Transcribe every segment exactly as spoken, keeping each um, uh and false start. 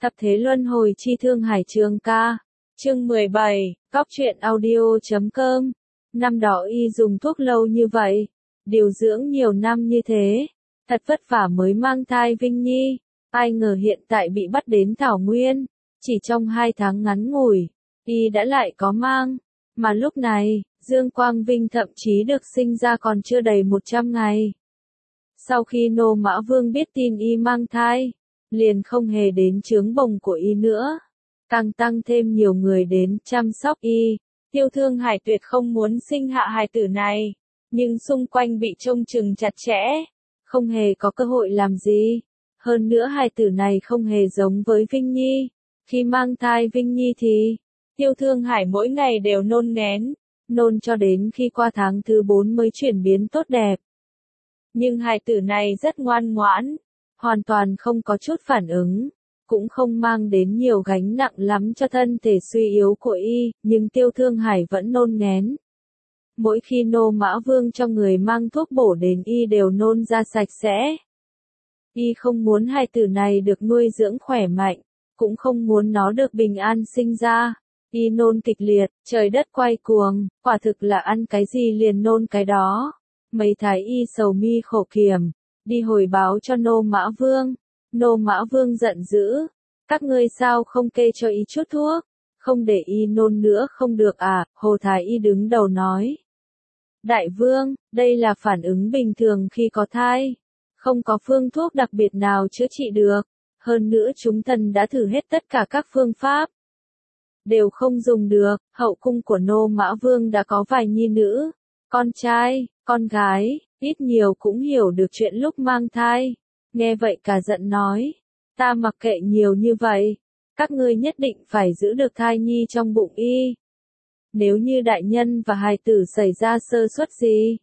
Thập thế luân hồi chi thương hải trường ca. Chương mười bảy, Cóc truyện audio chấm com. Năm đó y dùng thuốc lâu như vậy, điều dưỡng nhiều năm như thế, thật vất vả mới mang thai Vinh Nhi, ai ngờ hiện tại bị bắt đến Thảo Nguyên, chỉ trong hai tháng ngắn ngủi, y đã lại có mang, mà lúc này, Dương Quang Vinh thậm chí được sinh ra còn chưa đầy một trăm ngày. Sau khi Nô Mã Vương biết tin y mang thai, liền không hề đến chướng bồng của y nữa, càng tăng thêm nhiều người đến chăm sóc y. Tiêu Thương Hải tuyệt không muốn sinh hạ hài tử này, nhưng xung quanh bị trông chừng chặt chẽ, không hề có cơ hội làm gì. Hơn nữa hài tử này không hề giống với Vinh Nhi, khi mang thai Vinh Nhi thì, Tiêu Thương Hải mỗi ngày đều nôn ngén, nôn cho đến khi qua tháng thứ bốn mới chuyển biến tốt đẹp. Nhưng hài tử này rất ngoan ngoãn, hoàn toàn không có chút phản ứng, cũng không mang đến nhiều gánh nặng lắm cho thân thể suy yếu của y, nhưng Tiêu Thương Hải vẫn nôn ngén. Mỗi khi Nô Mã Vương cho người mang thuốc bổ đến y đều nôn ra sạch sẽ. Y không muốn hài tử này được nuôi dưỡng khỏe mạnh, cũng không muốn nó được bình an sinh ra. Y nôn kịch liệt, trời đất quay cuồng, quả thực là ăn cái gì liền nôn cái đó. Mấy thái y sầu mi khổ kiểm, đi hồi báo cho Nô Mã Vương. Nô Mã Vương giận dữ, các ngươi sao không kê cho y chút thuốc, không để y nôn nữa không được à, Hồ Thái Y đứng đầu nói. Đại Vương, đây là phản ứng bình thường khi có thai, không có phương thuốc đặc biệt nào chữa trị được, hơn nữa chúng thần đã thử hết tất cả các phương pháp. Đều không dùng được, hậu cung của Nô Mã Vương đã có vài nhi nữ, con trai, con gái, ít nhiều cũng hiểu được chuyện lúc mang thai. Nghe vậy cả giận nói, ta mặc kệ nhiều như vậy, các ngươi nhất định phải giữ được thai nhi trong bụng y. Nếu như đại nhân và hài tử xảy ra sơ suất gì,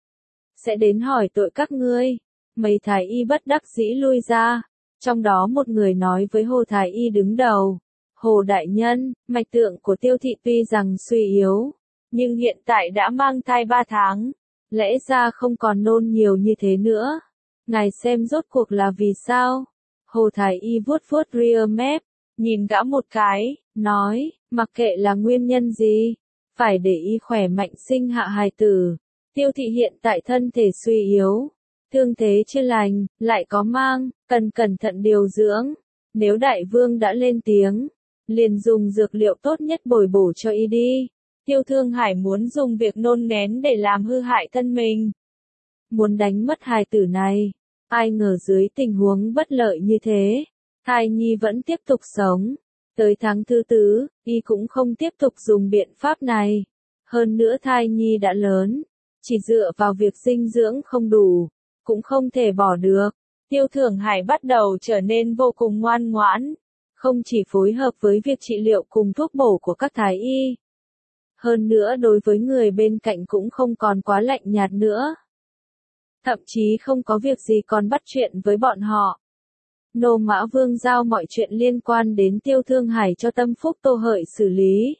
sẽ đến hỏi tội các ngươi. Mấy thái y bất đắc dĩ lui ra, trong đó một người nói với Hồ Thái Y đứng đầu, Hồ đại nhân, mạch tượng của Tiêu thị tuy rằng suy yếu, nhưng hiện tại đã mang thai ba tháng, lẽ ra không còn nôn nhiều như thế nữa. Ngài xem rốt cuộc là vì sao? Hồ Thái Y vuốt vuốt ria mép, nhìn gã một cái, nói, mặc kệ là nguyên nhân gì, phải để y khỏe mạnh sinh hạ hài tử. Tiêu thị hiện tại thân thể suy yếu, thương thế chưa lành, lại có mang, cần cẩn thận điều dưỡng. Nếu đại vương đã lên tiếng, liền dùng dược liệu tốt nhất bồi bổ cho y đi. Tiêu Thương Hải muốn dùng việc nôn ngén để làm hư hại thân mình, muốn đánh mất hài tử này. Ai ngờ dưới tình huống bất lợi như thế, thai nhi vẫn tiếp tục sống. Tới tháng thứ tứ, y cũng không tiếp tục dùng biện pháp này. Hơn nữa thai nhi đã lớn, chỉ dựa vào việc dinh dưỡng không đủ, cũng không thể bỏ được. Tiêu Thương Hải bắt đầu trở nên vô cùng ngoan ngoãn, không chỉ phối hợp với việc trị liệu cùng thuốc bổ của các thái y. Hơn nữa đối với người bên cạnh cũng không còn quá lạnh nhạt nữa. Thậm chí không có việc gì còn bắt chuyện với bọn họ. Nô Mã Vương giao mọi chuyện liên quan đến Tiêu Thương Hải cho tâm phúc Tô Hợi xử lý.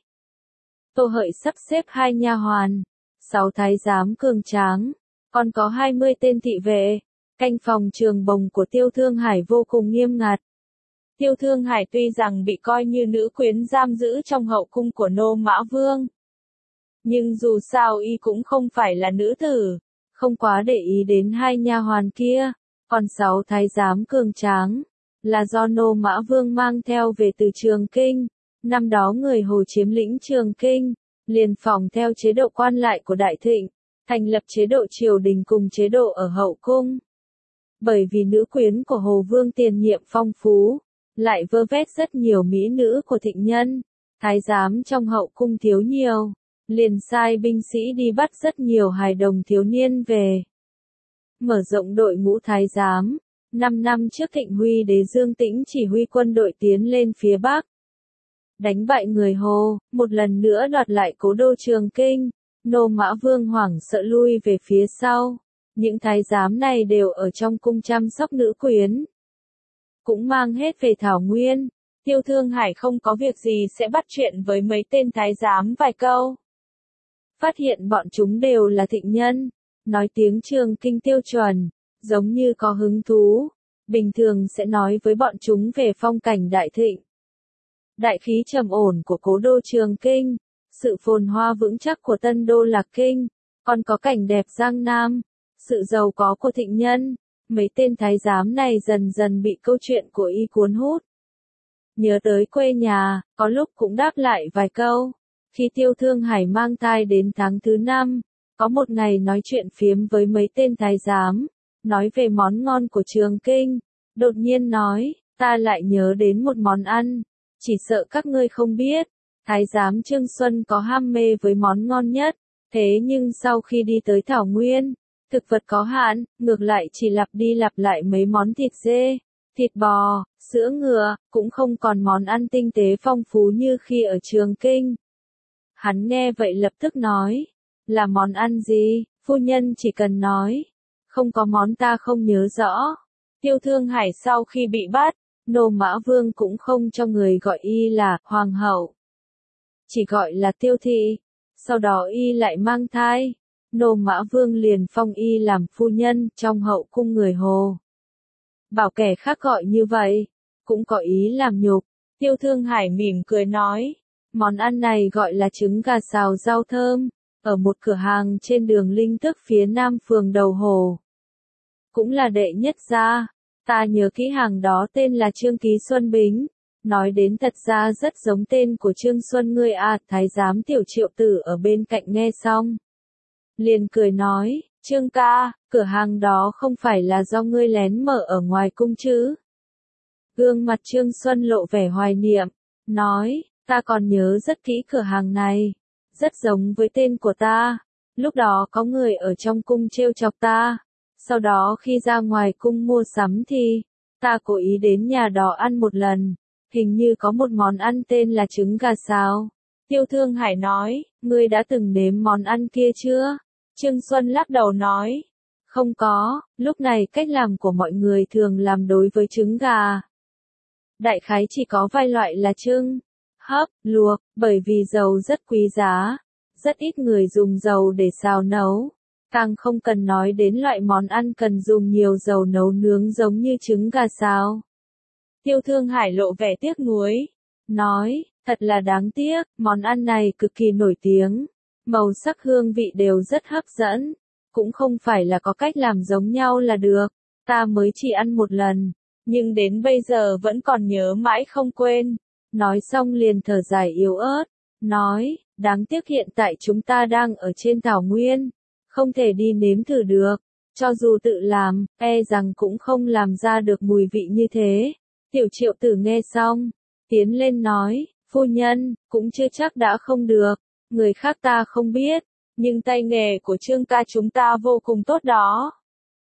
Tô Hợi sắp xếp hai nha hoàn, sáu thái giám cường tráng, còn có hai mươi tên thị vệ, canh phòng trường bồng của Tiêu Thương Hải vô cùng nghiêm ngặt. Tiêu Thương Hải tuy rằng bị coi như nữ quyến giam giữ trong hậu cung của Nô Mã Vương, nhưng dù sao y cũng không phải là nữ tử, không quá để ý đến hai nha hoàn kia. Còn sáu thái giám cường tráng, là do Nô Mã Vương mang theo về từ Trường Kinh. Năm đó người Hồ chiếm lĩnh Trường Kinh, liền phỏng theo chế độ quan lại của Đại Thịnh, thành lập chế độ triều đình cùng chế độ ở hậu cung. Bởi vì nữ quyến của Hồ Vương tiền nhiệm phong phú, lại vơ vét rất nhiều mỹ nữ của thịnh nhân, thái giám trong hậu cung thiếu nhiều, liền sai binh sĩ đi bắt rất nhiều hài đồng thiếu niên về. Mở rộng đội ngũ thái giám, năm năm trước Thịnh Huy đế Dương Tĩnh chỉ huy quân đội tiến lên phía Bắc. Đánh bại người Hồ, một lần nữa đoạt lại cố đô Trường Kinh, Nô Mã Vương hoảng sợ lui về phía sau. Những thái giám này đều ở trong cung chăm sóc nữ quyến, cũng mang hết về Thảo Nguyên. Tiêu Thương Hải không có việc gì sẽ bắt chuyện với mấy tên thái giám vài câu. Phát hiện bọn chúng đều là thịnh nhân, nói tiếng Trường Kinh tiêu chuẩn, giống như có hứng thú, bình thường sẽ nói với bọn chúng về phong cảnh đại thịnh. Đại khí trầm ổn của cố đô Trường Kinh, sự phồn hoa vững chắc của tân đô Lạc Kinh, còn có cảnh đẹp Giang Nam, sự giàu có của thịnh nhân. Mấy tên thái giám này dần dần bị câu chuyện của y cuốn hút. Nhớ tới quê nhà, có lúc cũng đáp lại vài câu. Khi Tiêu Thương Hải mang thai đến tháng thứ năm, có một ngày nói chuyện phiếm với mấy tên thái giám, nói về món ngon của Trường Kinh, đột nhiên nói, ta lại nhớ đến một món ăn, chỉ sợ các ngươi không biết, thái giám Trương Xuân có ham mê với món ngon nhất, thế nhưng sau khi đi tới Thảo Nguyên, thực vật có hạn, ngược lại chỉ lặp đi lặp lại mấy món thịt dê, thịt bò, sữa ngựa, cũng không còn món ăn tinh tế phong phú như khi ở Trường Kinh. Hắn nghe vậy lập tức nói, là món ăn gì, phu nhân chỉ cần nói, không có món ta không nhớ rõ. Tiêu Thương Hải sau khi bị bắt, Nô Mã Vương cũng không cho người gọi y là hoàng hậu, chỉ gọi là Tiêu thị, sau đó y lại mang thai. Nô Mã Vương liền phong y làm phu nhân trong hậu cung người Hồ. Bảo kẻ khác gọi như vậy, cũng có ý làm nhục. Tiêu Thương Hải mỉm cười nói, món ăn này gọi là trứng gà xào rau thơm, ở một cửa hàng trên đường Linh Tức phía nam phường Đầu Hồ. Cũng là đệ nhất gia, ta nhớ kỹ hàng đó tên là Trương Ký Xuân Bính. Nói đến thật ra rất giống tên của Trương Xuân ngươi à, thái giám Tiểu Triệu Tử ở bên cạnh nghe xong. Liền cười nói, Trương ca, cửa hàng đó không phải là do ngươi lén mở ở ngoài cung chứ? Gương mặt Trương Xuân lộ vẻ hoài niệm, nói, ta còn nhớ rất kỹ cửa hàng này, rất giống với tên của ta. Lúc đó có người ở trong cung trêu chọc ta, sau đó khi ra ngoài cung mua sắm thì, ta cố ý đến nhà đó ăn một lần, hình như có một món ăn tên là trứng gà xào. Tiêu Thương Hải nói, ngươi đã từng nếm món ăn kia chưa? Trương Xuân lắc đầu nói, không có, lúc này cách làm của mọi người thường làm đối với trứng gà. Đại khái chỉ có vài loại là trưng, hấp, luộc, bởi vì dầu rất quý giá, rất ít người dùng dầu để xào nấu. Càng không cần nói đến loại món ăn cần dùng nhiều dầu nấu nướng giống như trứng gà xào. Tiêu Thương Hải lộ vẻ tiếc nuối, nói, thật là đáng tiếc, món ăn này cực kỳ nổi tiếng. Màu sắc hương vị đều rất hấp dẫn, cũng không phải là có cách làm giống nhau là được, ta mới chỉ ăn một lần, nhưng đến bây giờ vẫn còn nhớ mãi không quên. Nói xong liền thở dài yếu ớt, nói, đáng tiếc hiện tại chúng ta đang ở trên Thảo Nguyên, không thể đi nếm thử được, cho dù tự làm, e rằng cũng không làm ra được mùi vị như thế. Tiểu Triệu Tử nghe xong, tiến lên nói, phu nhân, cũng chưa chắc đã không được. Người khác ta không biết, nhưng tay nghề của Trương ca chúng ta vô cùng tốt đó.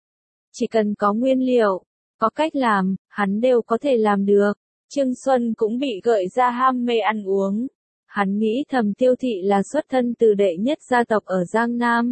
Chỉ cần có nguyên liệu, có cách làm, hắn đều có thể làm được. Trương Xuân cũng bị gợi ra ham mê ăn uống. Hắn nghĩ thầm Tiêu thị là xuất thân từ đệ nhất gia tộc ở Giang Nam.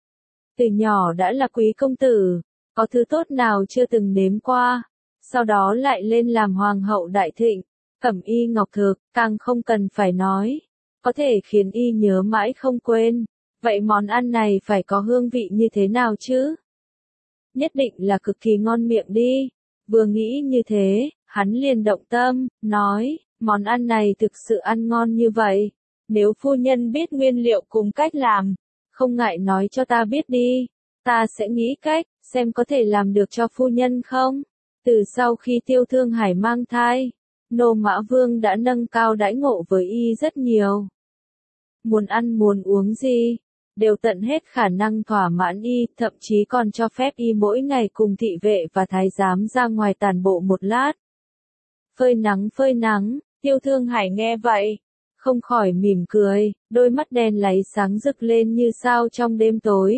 Từ nhỏ đã là quý công tử, có thứ tốt nào chưa từng nếm qua. Sau đó lại lên làm hoàng hậu đại thịnh, cẩm y ngọc thực, càng không cần phải nói. Có thể khiến y nhớ mãi không quên. Vậy món ăn này phải có hương vị như thế nào chứ? Nhất định là cực kỳ ngon miệng đi. Vừa nghĩ như thế, hắn liền động tâm, nói, món ăn này thực sự ăn ngon như vậy. Nếu phu nhân biết nguyên liệu cùng cách làm, không ngại nói cho ta biết đi. Ta sẽ nghĩ cách, xem có thể làm được cho phu nhân không? Từ sau khi Tiêu Thương Hải mang thai, Nô Mã Vương đã nâng cao đãi ngộ với y rất nhiều. Muốn ăn muốn uống gì, đều tận hết khả năng thỏa mãn y, thậm chí còn cho phép y mỗi ngày cùng thị vệ và thái giám ra ngoài tản bộ một lát. Phơi nắng phơi nắng, Tiêu Thương Hải nghe vậy, không khỏi mỉm cười, đôi mắt đen láy sáng rực lên như sao trong đêm tối.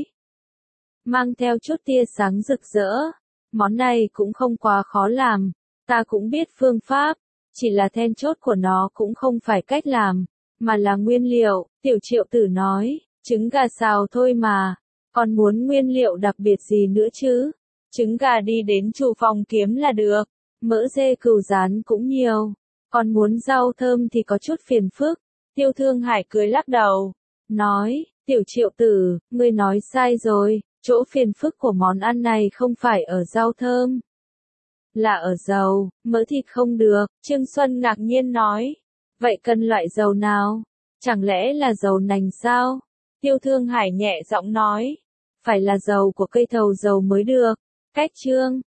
Mang theo chút tia sáng rực rỡ, món này cũng không quá khó làm, ta cũng biết phương pháp, chỉ là then chốt của nó cũng không phải cách làm, mà là nguyên liệu. Tiểu Triệu Tử nói, trứng gà xào thôi mà, còn muốn nguyên liệu đặc biệt gì nữa chứ? Trứng gà đi đến chủ phòng kiếm là được, mỡ dê cừu rán cũng nhiều, còn muốn rau thơm thì có chút phiền phức. Tiêu Thương Hải cười lắc đầu, nói, Tiểu Triệu Tử, ngươi nói sai rồi, chỗ phiền phức của món ăn này không phải ở rau thơm. Là ở dầu, mỡ thịt không được, Trương Xuân ngạc nhiên nói. Vậy cần loại dầu nào? Chẳng lẽ là dầu nành sao? Tiêu Thương Hải nhẹ giọng nói. Phải là dầu của cây thầu dầu mới được. Cách Trương